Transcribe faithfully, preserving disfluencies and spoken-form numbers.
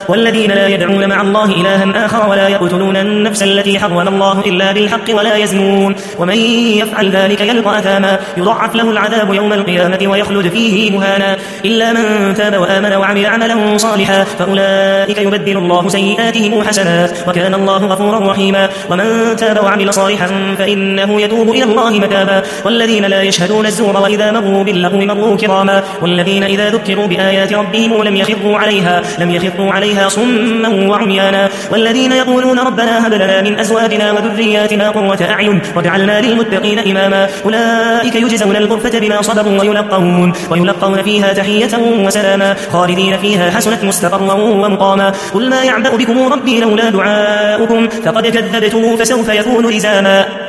والذين لا يدعون مع الله إلها آخر ولا يقتلون النفس التي حرم الله إلا بالحق ولا يزنون ومن يفعل ذلك يلقى أثاما يضعف له العذاب يوم القيامة ويخلد فيه مهانا إلا من تاب وآمن وعمل عملا صالحا فأولئك يبدل الله سيئاتهم حسنات وكان الله غفورا رحيما ومن تاب وعمل صالحا فإنه يتوب إلى الله متابا والذين لا يشهدون الزور وإذا مروا باللغو مروا كراما والذين إذا ذكروا بآيات ربهم لم يخروا عليها لم يخروا عليها صما وعميانا والذين يقولون ربنا هب لنا من أزواجنا وذرياتنا قرة أعين واجعلنا للمتقين إماما أولئك يجزون الغرفة بما صبروا ويلقون ويلقون فيها تحية وسلاما خالدين فيها حسنت مستقرا ومقاما قل ما يعبأ بكم ربي لولا دعاؤكم فقد كذبتم فسوف يكون لزاما